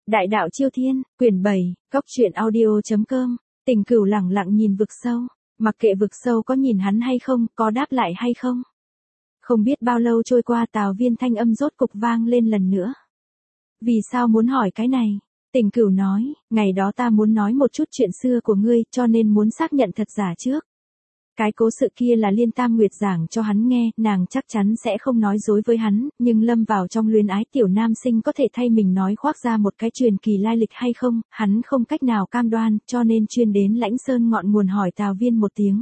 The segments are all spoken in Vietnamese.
Đại đạo Chiêu Thiên, quyển 7, góc truyện audio.com. Tình Cửu lẳng lặng nhìn vực sâu, mặc kệ vực sâu có nhìn hắn hay không, có đáp lại hay không. Không biết bao lâu trôi qua, Tào Viên thanh âm rốt cục vang lên lần nữa. Vì sao muốn hỏi cái này? Tình Cửu nói, ngày đó ta muốn nói một chút chuyện xưa của ngươi, cho nên muốn xác nhận thật giả trước. Cái cố sự kia là Liên Tam Nguyệt giảng cho hắn nghe, nàng chắc chắn sẽ không nói dối với hắn, nhưng lâm vào trong luyến ái tiểu nam sinh có thể thay mình nói khoác ra một cái truyền kỳ lai lịch hay không, hắn không cách nào cam đoan, cho nên chuyên đến Lãnh Sơn ngọn nguồn hỏi Tào Viên một tiếng.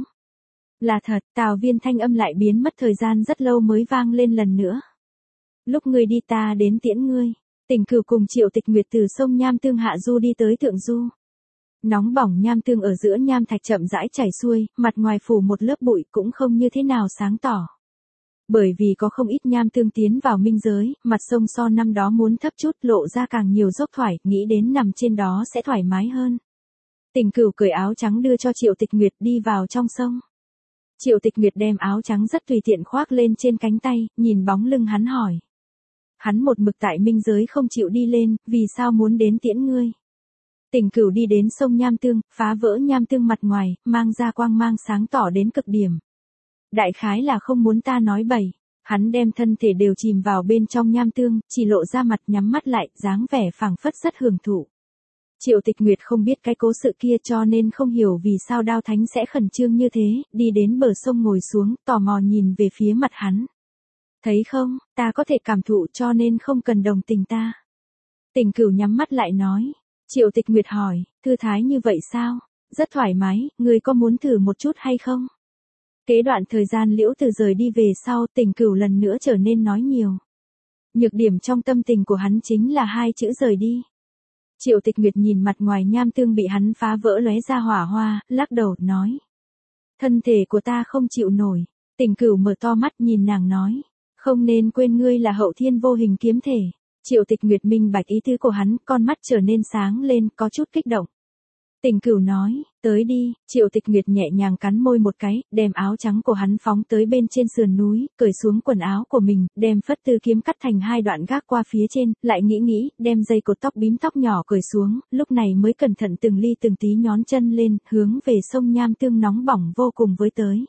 Là thật, Tào Viên thanh âm lại biến mất thời gian rất lâu mới vang lên lần nữa. Lúc ngươi đi ta đến tiễn ngươi. Tình Cửu cùng Triệu Tịch Nguyệt từ sông Nham Tương hạ du đi tới thượng du. Nóng bỏng nham tương ở giữa nham thạch chậm rãi chảy xuôi, mặt ngoài phủ một lớp bụi cũng không như thế nào sáng tỏ. Bởi vì có không ít nham tương tiến vào minh giới, mặt sông so năm đó muốn thấp chút, lộ ra càng nhiều dốc thoải, nghĩ đến nằm trên đó sẽ thoải mái hơn. Tình Cửu cởi áo trắng đưa cho Triệu Tịch Nguyệt đi vào trong sông. Triệu Tịch Nguyệt đem áo trắng rất tùy tiện khoác lên trên cánh tay, nhìn bóng lưng hắn hỏi. Hắn một mực tại minh giới không chịu đi lên, vì sao muốn đến tiễn ngươi? Tình Cửu đi đến sông Nham Tương, phá vỡ nham tương mặt ngoài, mang ra quang mang sáng tỏ đến cực điểm. Đại khái là không muốn ta nói bậy, hắn đem thân thể đều chìm vào bên trong nham tương, chỉ lộ ra mặt nhắm mắt lại, dáng vẻ phảng phất rất hưởng thụ. Triệu Tịch Nguyệt không biết cái cố sự kia cho nên không hiểu vì sao Đao Thánh sẽ khẩn trương như thế, đi đến bờ sông ngồi xuống, tò mò nhìn về phía mặt hắn. Thấy không, ta có thể cảm thụ cho nên không cần đồng tình ta. Tình Cửu nhắm mắt lại nói. Triệu Tịch Nguyệt hỏi, thư thái như vậy sao? Rất thoải mái, ngươi có muốn thử một chút hay không? Kế đoạn thời gian Liễu Từ rời đi về sau, Tình Cửu lần nữa trở nên nói nhiều. Nhược điểm trong tâm tình của hắn chính là hai chữ rời đi. Triệu Tịch Nguyệt nhìn mặt ngoài nham tương bị hắn phá vỡ lóe ra hỏa hoa, lắc đầu, nói. Thân thể của ta không chịu nổi. Tình Cửu mở to mắt nhìn nàng nói. Không nên quên ngươi là hậu thiên vô hình kiếm thể. Triệu Tịch Nguyệt minh bạch ý tứ của hắn, con mắt trở nên sáng lên, có chút kích động. Tình Cửu nói, tới đi, Triệu Tịch Nguyệt nhẹ nhàng cắn môi một cái, đem áo trắng của hắn phóng tới bên trên sườn núi, cởi xuống quần áo của mình, đem phất tư kiếm cắt thành hai đoạn gác qua phía trên, lại nghĩ, đem dây cột tóc bím tóc nhỏ cởi xuống, lúc này mới cẩn thận từng ly từng tí nhón chân lên, hướng về sông Nham Tương nóng bỏng vô cùng với tới.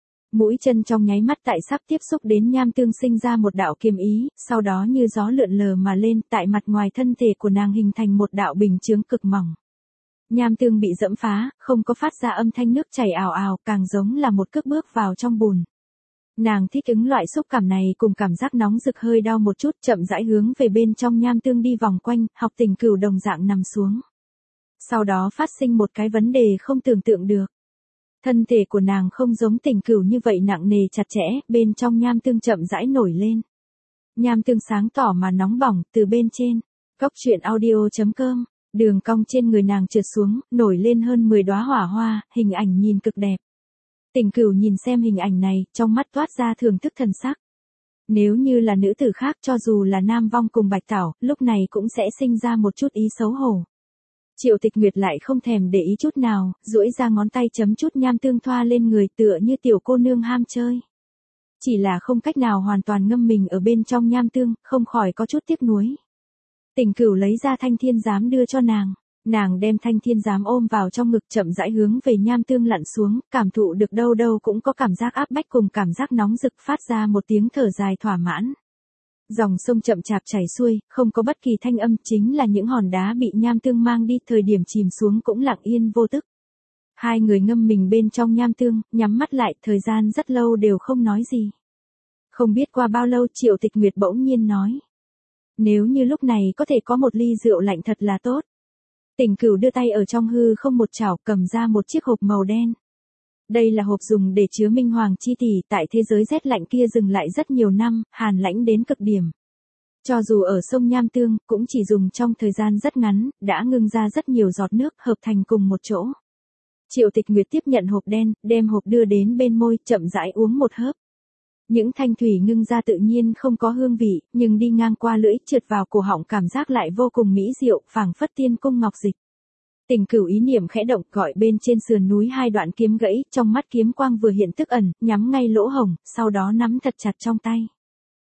Mũi chân trong nháy mắt tại sắp tiếp xúc đến nham tương sinh ra một đạo kiếm ý, sau đó như gió lượn lờ mà lên, tại mặt ngoài thân thể của nàng hình thành một đạo bình chướng cực mỏng. Nham tương bị dẫm phá, không có phát ra âm thanh nước chảy ào ào, càng giống là một cước bước vào trong bùn. Nàng thích ứng loại xúc cảm này cùng cảm giác nóng rực hơi đau một chút, chậm rãi hướng về bên trong nham tương đi vòng quanh, học Tình Cửu đồng dạng nằm xuống. Sau đó phát sinh một cái vấn đề không tưởng tượng được. Thân thể của nàng không giống Tình Cửu như vậy nặng nề chặt chẽ, bên trong nham tương chậm rãi nổi lên. Nham tương sáng tỏ mà nóng bỏng, từ bên trên. Góc truyện audio.com, đường cong trên người nàng trượt xuống, nổi lên hơn 10 đóa hỏa hoa, hình ảnh nhìn cực đẹp. Tình Cửu nhìn xem hình ảnh này, trong mắt toát ra thưởng thức thần sắc. Nếu như là nữ tử khác, cho dù là Nam Vong cùng Bạch Tảo, lúc này cũng sẽ sinh ra một chút ý xấu hổ. Triệu Tịch Nguyệt lại không thèm để ý chút nào, duỗi ra ngón tay chấm chút nham tương thoa lên người tựa như tiểu cô nương ham chơi. Chỉ là không cách nào hoàn toàn ngâm mình ở bên trong nham tương, không khỏi có chút tiếc nuối. Tình Cửu lấy ra thanh thiên giám đưa cho nàng đem thanh thiên giám ôm vào trong ngực chậm rãi hướng về nham tương lặn xuống, cảm thụ được đâu đâu cũng có cảm giác áp bách cùng cảm giác nóng rực, phát ra một tiếng thở dài thỏa mãn. Dòng sông chậm chạp chảy xuôi, không có bất kỳ thanh âm, chính là những hòn đá bị nham tương mang đi, thời điểm chìm xuống cũng lặng yên vô tức. Hai người ngâm mình bên trong nham tương, nhắm mắt lại, thời gian rất lâu đều không nói gì. Không biết qua bao lâu, Triệu Tịch Nguyệt bỗng nhiên nói. Nếu như lúc này có thể có một ly rượu lạnh thật là tốt. Tình Cửu đưa tay ở trong hư không một chảo, cầm ra một chiếc hộp màu đen. Đây là hộp dùng để chứa minh hoàng chi tỷ, tại thế giới rét lạnh kia dừng lại rất nhiều năm, hàn lãnh đến cực điểm. Cho dù ở sông Nham Tương, cũng chỉ dùng trong thời gian rất ngắn, đã ngưng ra rất nhiều giọt nước, hợp thành cùng một chỗ. Triệu Tịch Nguyệt tiếp nhận hộp đen, đem hộp đưa đến bên môi, chậm rãi uống một hớp. Những thanh thủy ngưng ra tự nhiên không có hương vị, nhưng đi ngang qua lưỡi, trượt vào cổ họng cảm giác lại vô cùng mỹ diệu, phảng phất tiên cung ngọc dịch. Tình Cửu ý niệm khẽ động, gọi bên trên sườn núi hai đoạn kiếm gãy, trong mắt kiếm quang vừa hiện tức ẩn, nhắm ngay lỗ hổng, sau đó nắm thật chặt trong tay.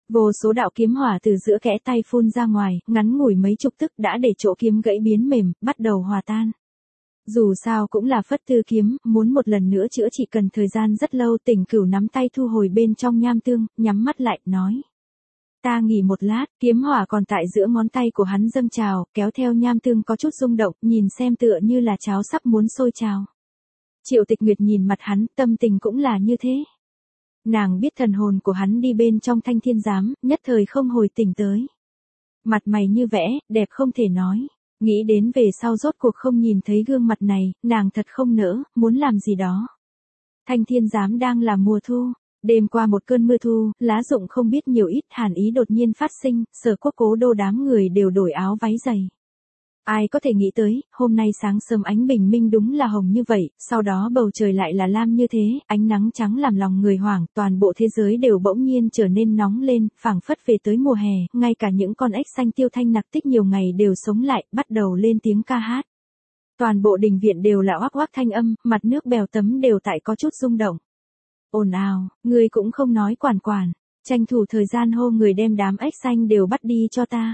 Vô số đạo kiếm hỏa từ giữa kẽ tay phun ra ngoài, ngắn ngủi mấy chục tức đã để chỗ kiếm gãy biến mềm, bắt đầu hòa tan. Dù sao cũng là phất tư kiếm, muốn một lần nữa chữa chỉ cần thời gian rất lâu. Tỉnh Cửu nắm tay thu hồi bên trong nham tương, nhắm mắt lại, nói. Ta nghỉ một lát, kiếm hỏa còn tại giữa ngón tay của hắn dâng trào, kéo theo nham tương có chút rung động, nhìn xem tựa như là cháo sắp muốn sôi trào. Triệu Tịch Nguyệt nhìn mặt hắn, tâm tình cũng là như thế. Nàng biết thần hồn của hắn đi bên trong Thanh Thiên Giám, nhất thời không hồi tỉnh tới. Mặt mày như vẽ, đẹp không thể nói. Nghĩ đến về sau rốt cuộc không nhìn thấy gương mặt này, nàng thật không nỡ, muốn làm gì đó. Thanh Thiên Giám đang là mùa thu. Đêm qua một cơn mưa thu, lá rụng không biết nhiều ít, hàn ý đột nhiên phát sinh, Sở Quốc Cố Đô đám người đều đổi áo váy giày. Ai có thể nghĩ tới, hôm nay sáng sớm ánh bình minh đúng là hồng như vậy, sau đó bầu trời lại là lam như thế, ánh nắng trắng làm lòng người hoảng, toàn bộ thế giới đều bỗng nhiên trở nên nóng lên, phảng phất về tới mùa hè, ngay cả những con ếch xanh tiêu thanh nặc tích nhiều ngày đều sống lại, bắt đầu lên tiếng ca hát. Toàn bộ đình viện đều là oác oác thanh âm, mặt nước bèo tấm đều tại có chút rung động. Ồn ào, ngươi cũng không nói quản quản, tranh thủ thời gian hô người đem đám ếch xanh đều bắt đi cho ta.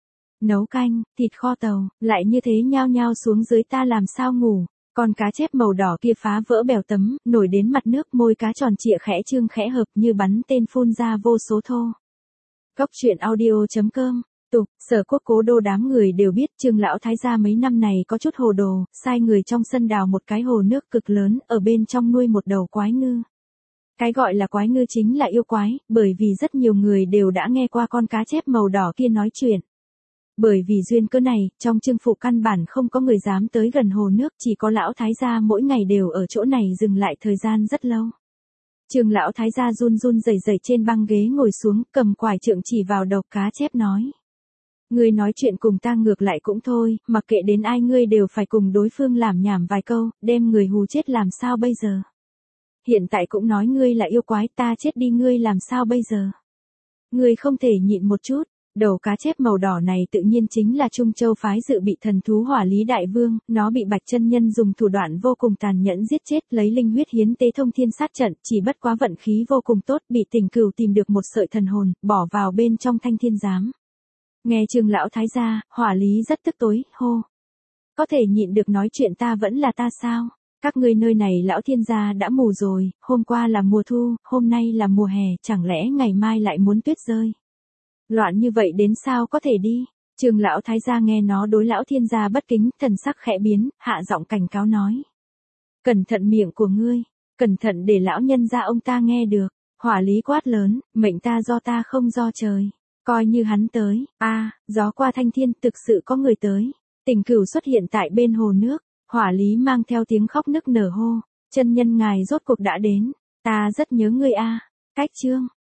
Nấu canh, thịt kho tàu, lại như thế nhao nhao xuống dưới ta làm sao ngủ. Con cá chép màu đỏ kia phá vỡ bèo tấm, nổi đến mặt nước, môi cá tròn trịa khẽ trương khẽ hợp như bắn tên phun ra vô số thô. Góc truyện audio.com. Tục, Sở Quốc Cố Đô đám người đều biết Trương lão thái gia mấy năm này có chút hồ đồ, sai người trong sân đào một cái hồ nước cực lớn, ở bên trong nuôi một đầu quái ngư. Cái gọi là quái ngư chính là yêu quái, bởi vì rất nhiều người đều đã nghe qua con cá chép màu đỏ kia nói chuyện. Bởi vì duyên cớ này, trong Trương phủ căn bản không có người dám tới gần hồ nước, chỉ có lão thái gia mỗi ngày đều ở chỗ này dừng lại thời gian rất lâu. Trương lão thái gia run run rẩy rẩy trên băng ghế ngồi xuống, cầm quải trượng chỉ vào đầu cá chép nói. Ngươi nói chuyện cùng ta ngược lại cũng thôi, mặc kệ đến ai ngươi đều phải cùng đối phương làm nhảm vài câu, đem người hù chết làm sao bây giờ. Hiện tại cũng nói ngươi là yêu quái, ta chết đi ngươi làm sao bây giờ. Ngươi không thể nhịn một chút. Đầu cá chép màu đỏ này tự nhiên chính là Trung Châu phái dự bị thần thú Hỏa Lý Đại Vương, nó bị Bạch Chân Nhân dùng thủ đoạn vô cùng tàn nhẫn giết chết, lấy linh huyết hiến tế thông thiên sát trận, chỉ bất quá vận khí vô cùng tốt, bị Tỉnh Cửu tìm được một sợi thần hồn, bỏ vào bên trong Thanh Thiên Giám. Nghe Trương lão thái gia, Hỏa Lý rất tức tối, hô: "Có thể nhịn được nói chuyện ta vẫn là ta sao? Các ngươi nơi này lão thiên gia đã mù rồi, hôm qua là mùa thu, hôm nay là mùa hè, chẳng lẽ ngày mai lại muốn tuyết rơi? Loạn như vậy đến sao có thể đi?" Trương lão thái gia nghe nó đối lão thiên gia bất kính, thần sắc khẽ biến, hạ giọng cảnh cáo nói: "Cẩn thận miệng của ngươi, cẩn thận để lão nhân gia ông ta nghe được." Hỏa Lý quát lớn: "Mệnh ta do ta không do trời, coi như hắn tới." Gió qua thanh thiên, thực sự có người tới. Tỉnh Cửu xuất hiện tại bên hồ nước, Hỏa Lý mang theo tiếng khóc nức nở hô: "Chân nhân ngài rốt cuộc đã đến, ta rất nhớ ngươi a." Cách chương